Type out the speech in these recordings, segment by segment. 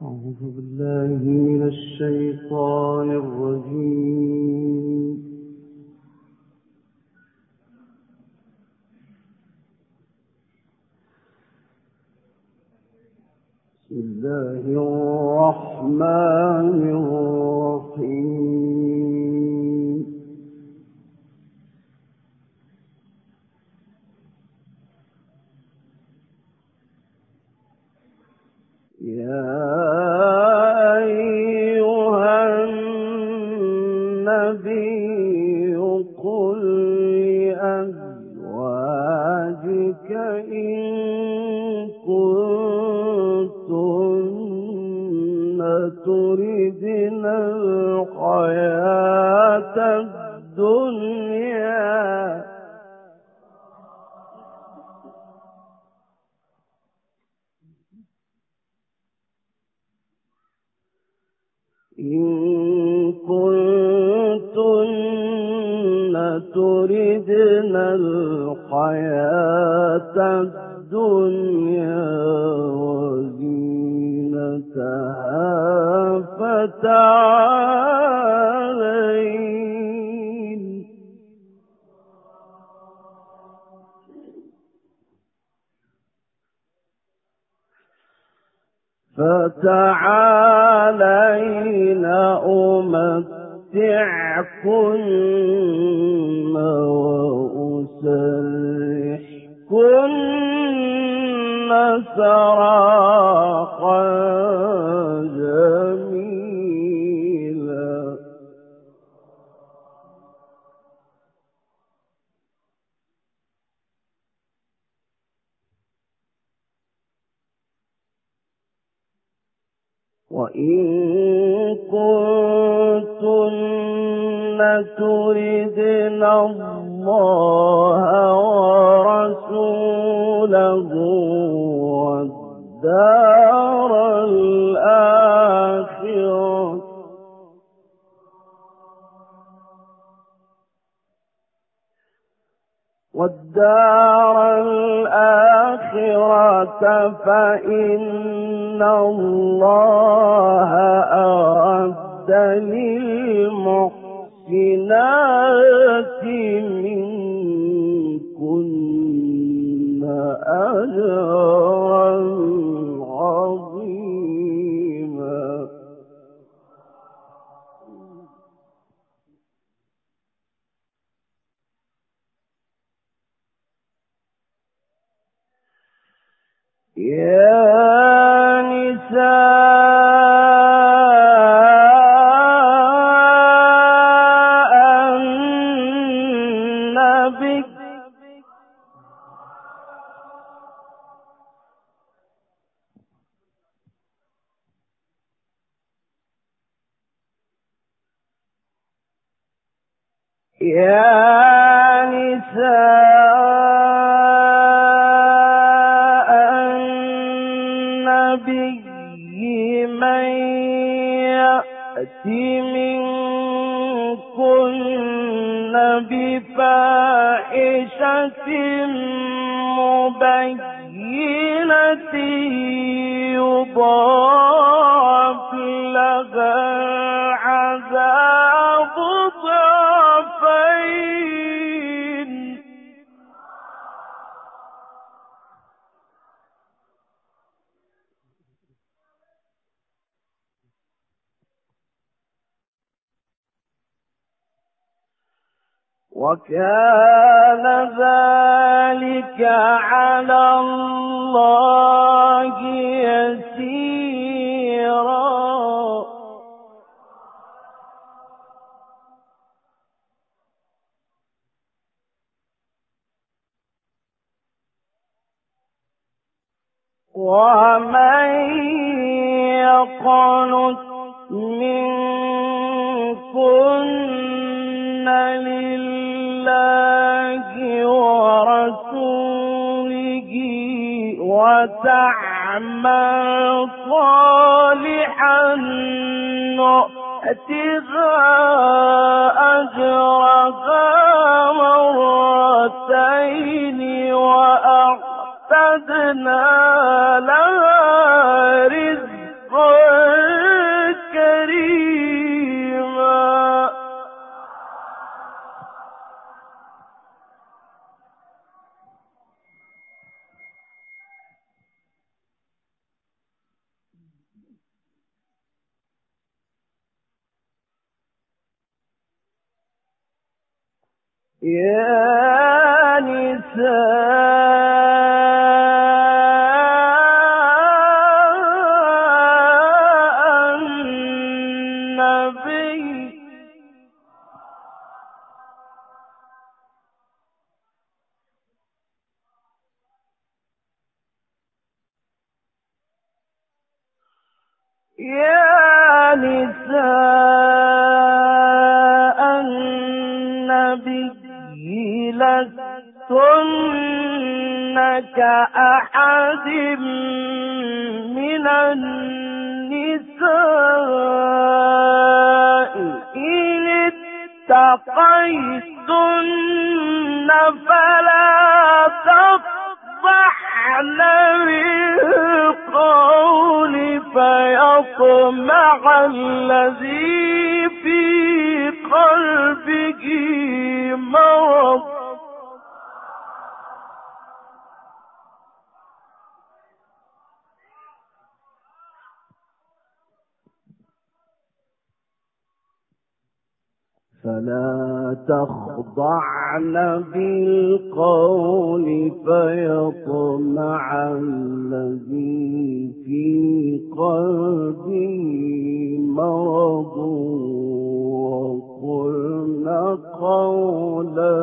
أعوذ بالله من الشيطان الرجيم. بسم الله الرحمن الرحيم. يا أيها النبي قل لأزواجك إن كنتن تردن الحياة الدنيا وزينتها فتعالين أمتعكن وأسرحكن سراحا جميلا. وإن كنتن تردن الله ورسوله والدار الآخرة فإن الله أعد للمحسنات منكن أجرا عظيما. يا نساء النبي من يأت منكن بفاحشة مبينة يضاعف لها العذاب ضعفين وكان ذلك على الله يسيرا. ومن يقنت منكن لله ورسوله وتعمل صالحا نؤتها أجرها مرتين وأعتدنا لها رزقا يا نساء النبي يا نساء النبي لستن كأحد من النساء إن اتقيتن فلا تخضعن بالقول فيطمع الذي في قلبه مرض فلا تخضعن بالقول فيطمع الذي في قلبه مرض وقلن قولا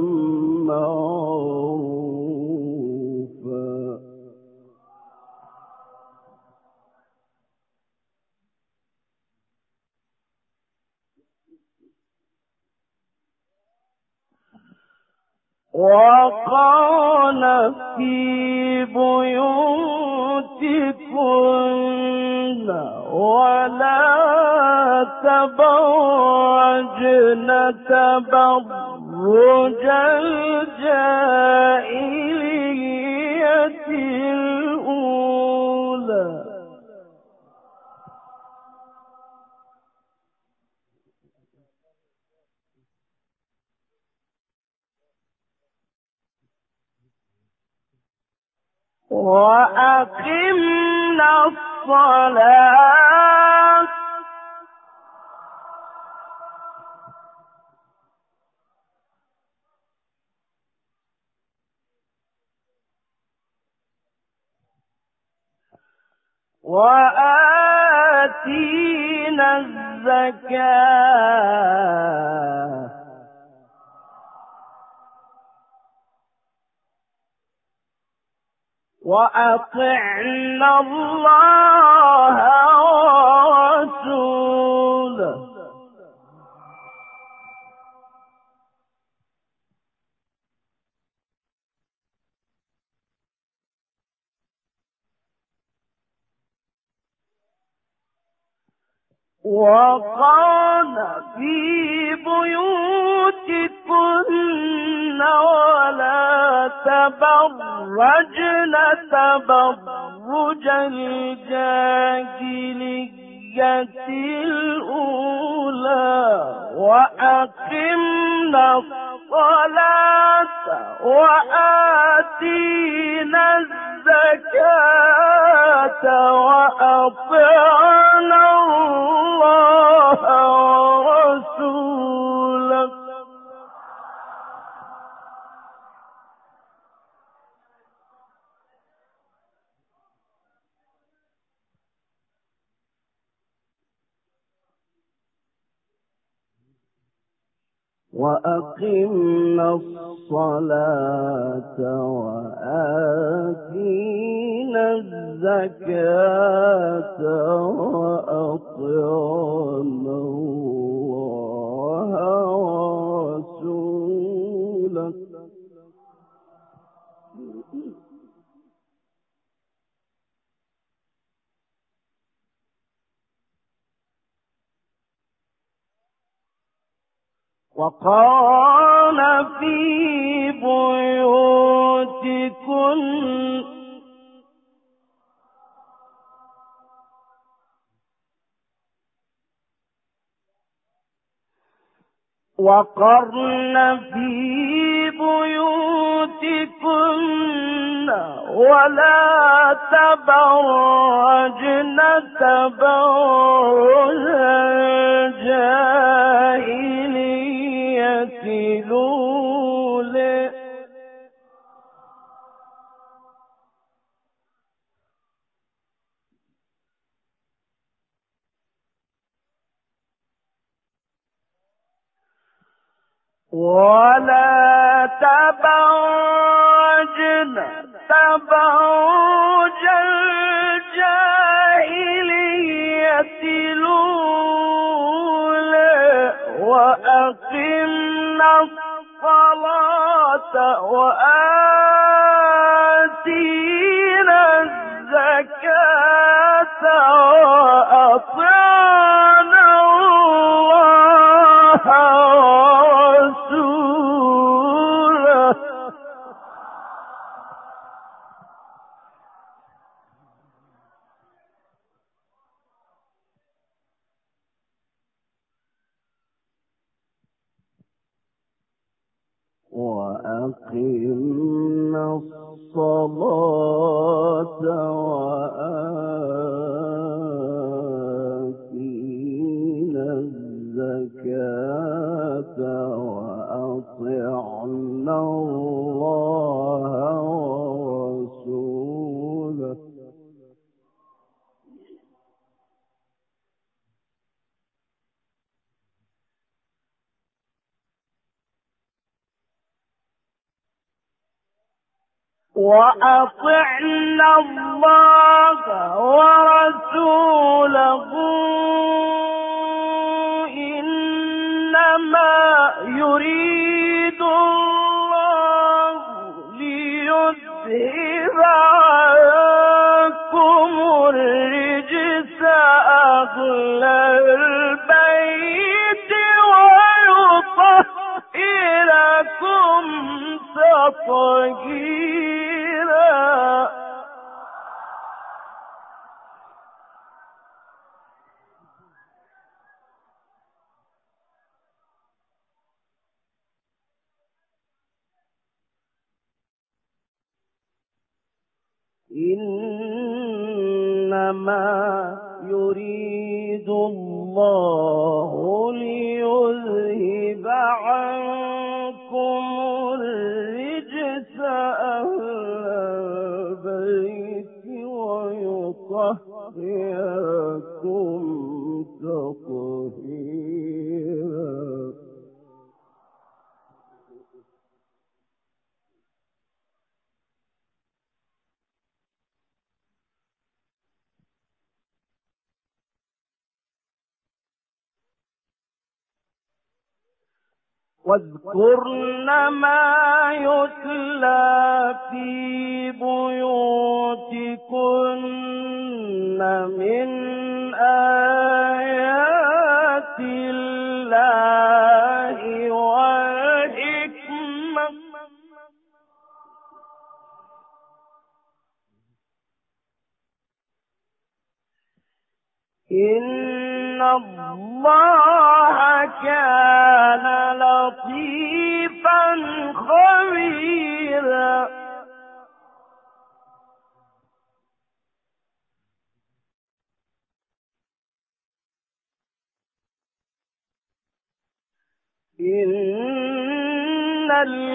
معروفا وقرن في بيوتكن ولا تبرجن تبرج الجاهلية الأولى وأقمنا الصلاة وآتينا الزكاة وأطعنا الله ورسوله وقرن في بيوتكن ولا تبرجن تبرج الجاهلية الأولى وأقمنا الصلاة وآتينا الزكاة وأطعنا الله ورسوله وأقمنا الصلاة وآتينا الزكاة وأطعنا الله ورسوله وقرن في بيوتكن وقرن في بيوتكن بيوتكن ولا تبرجن تبرج الجاهلية الأولى ولا تبرجن تبرج الجاهلية الأولى وأقمنا الصلاة وآتينا الزكاة وأطعنا الله ورسوله وأقمنا الصلاة وآتينا الزكاة وأطعنا الله ورسوله وأطعنا الله ورسوله إنما يريد الله ليذهب عنكم الرجس أهل البيت ويطهركم تطهيرا إنما يريد الله ليذهب عنكم الرجس أهل البيت ويطهركم تطهيرا واذكرن ما يتلى في بيوتكن من آيات الله والحكمة إن الله كان لطيفا خبيرا إن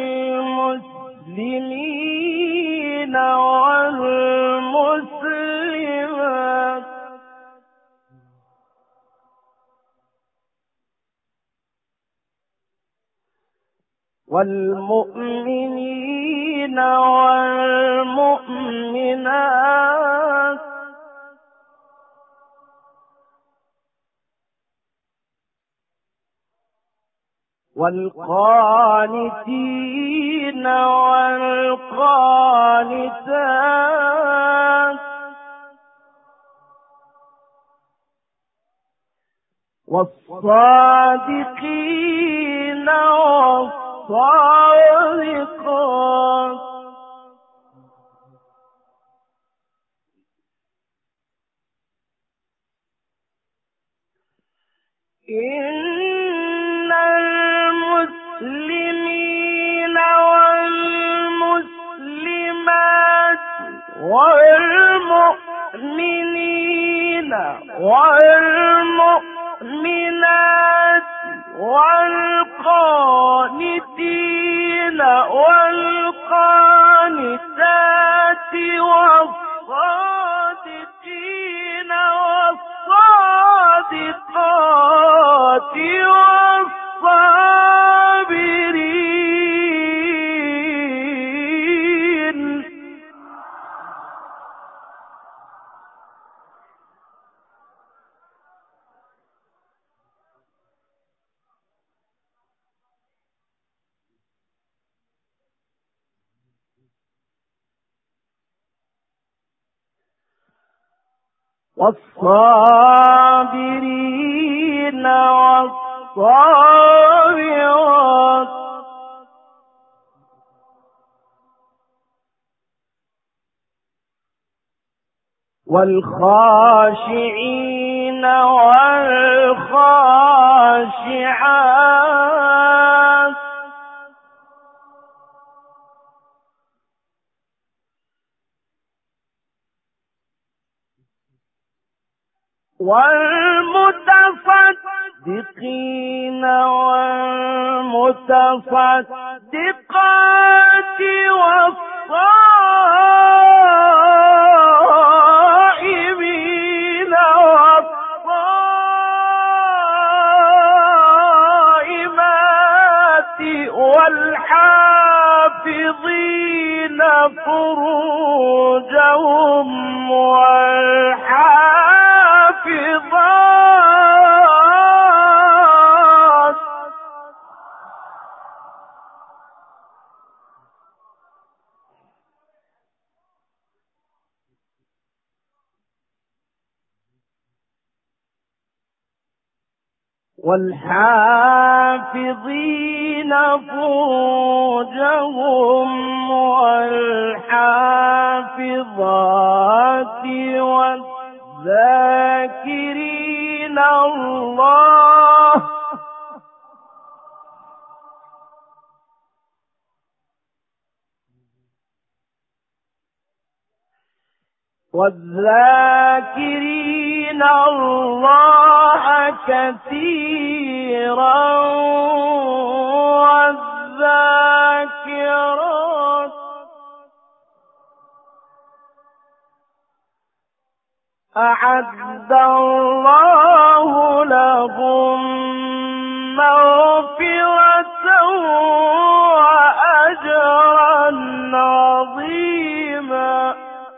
المسلمين والمسلمات والمؤمنين والمؤمنات والقانتين والقانتات والصادقين والصادقات إن المسلمين والمسلمات والمؤمنين والمؤمنات والقانتين والقانتات والصادقين والصادقات والصابرين والصابرين والصابرات والخاشعين والخاشعات والمتصدقين والمتصدقات والصائمين والصائمات والحافظين فروجهم والحافظات والحافظين فروجهم والحافظات والذاكرين الله كثيرا والذاكرات أعد الله لهم مغفرة وأجرا عظيما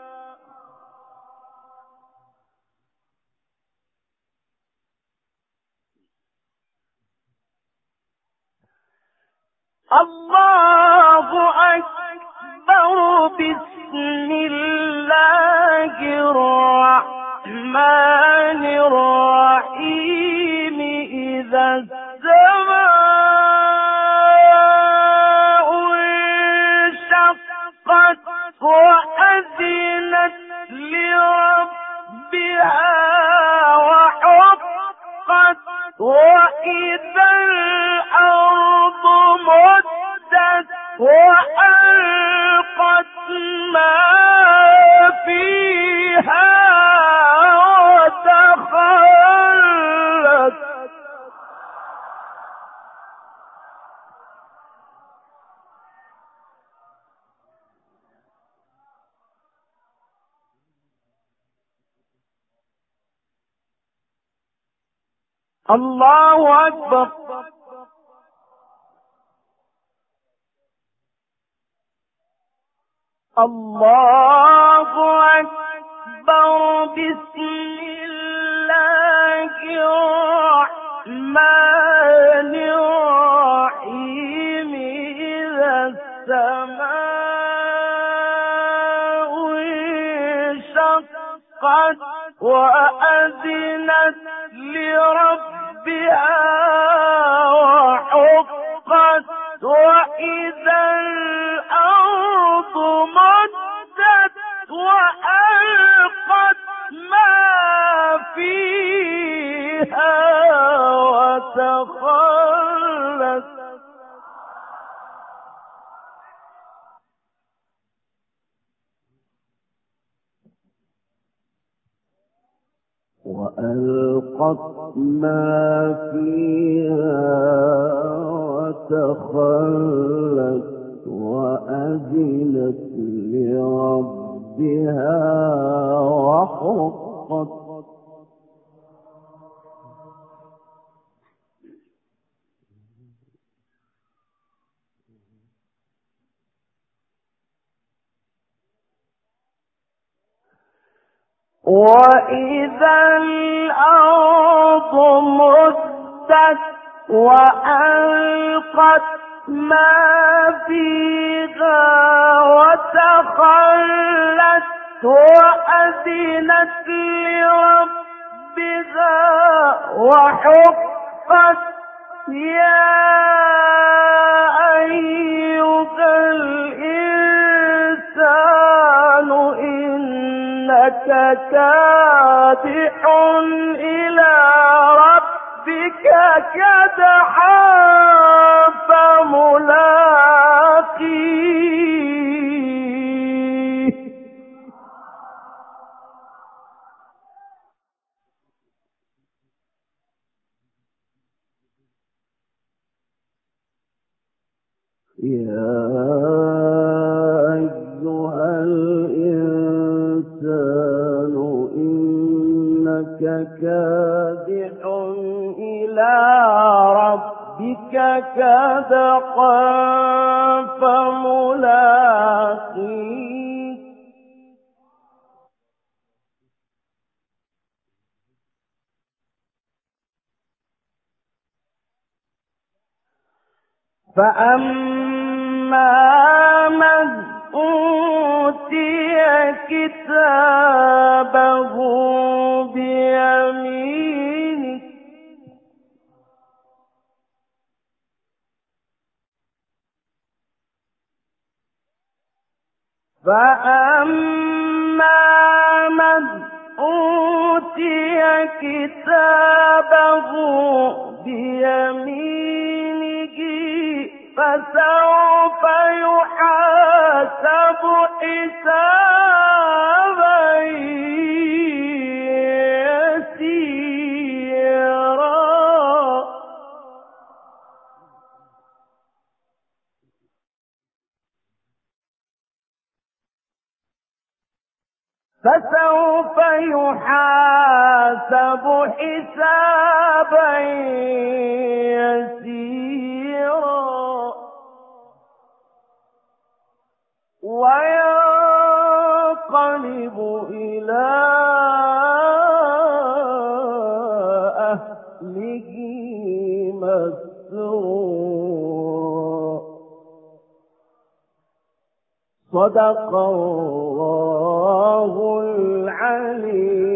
الله أكبر بسم الله الرحمن الرحيم إذا السماء انشقت وأذنت لربها وحقت وإذا الأرض مدت وألقت ما فيها وتخلت الله أكبر الله أكبر بسم الله الرحمن الرحيم إذا السماء انشقت وأذنت لربها وحقت وإذا الأرض مدت وألقت ما فيها وتخلت وألقت ما فيها وتخلت وأذنت لربها وحقت وإذا الأرض مدت وألقت ما فيها وتخلت وأذنت لربها وحقت يا أيها الإنسان إنك كادح إلى ربك كدحا فملاقيه يا أيها الإنسان إنك كادح إلى ربك كدحا فملاقيه فأما من أوتي كتابه بيمينه كتابه بيمينه فسوف يحاسب حسابا يسيرا فسوف يحاسب حسابا يسيرا وينقلب إلى أهله مسرورا صدق الله العليم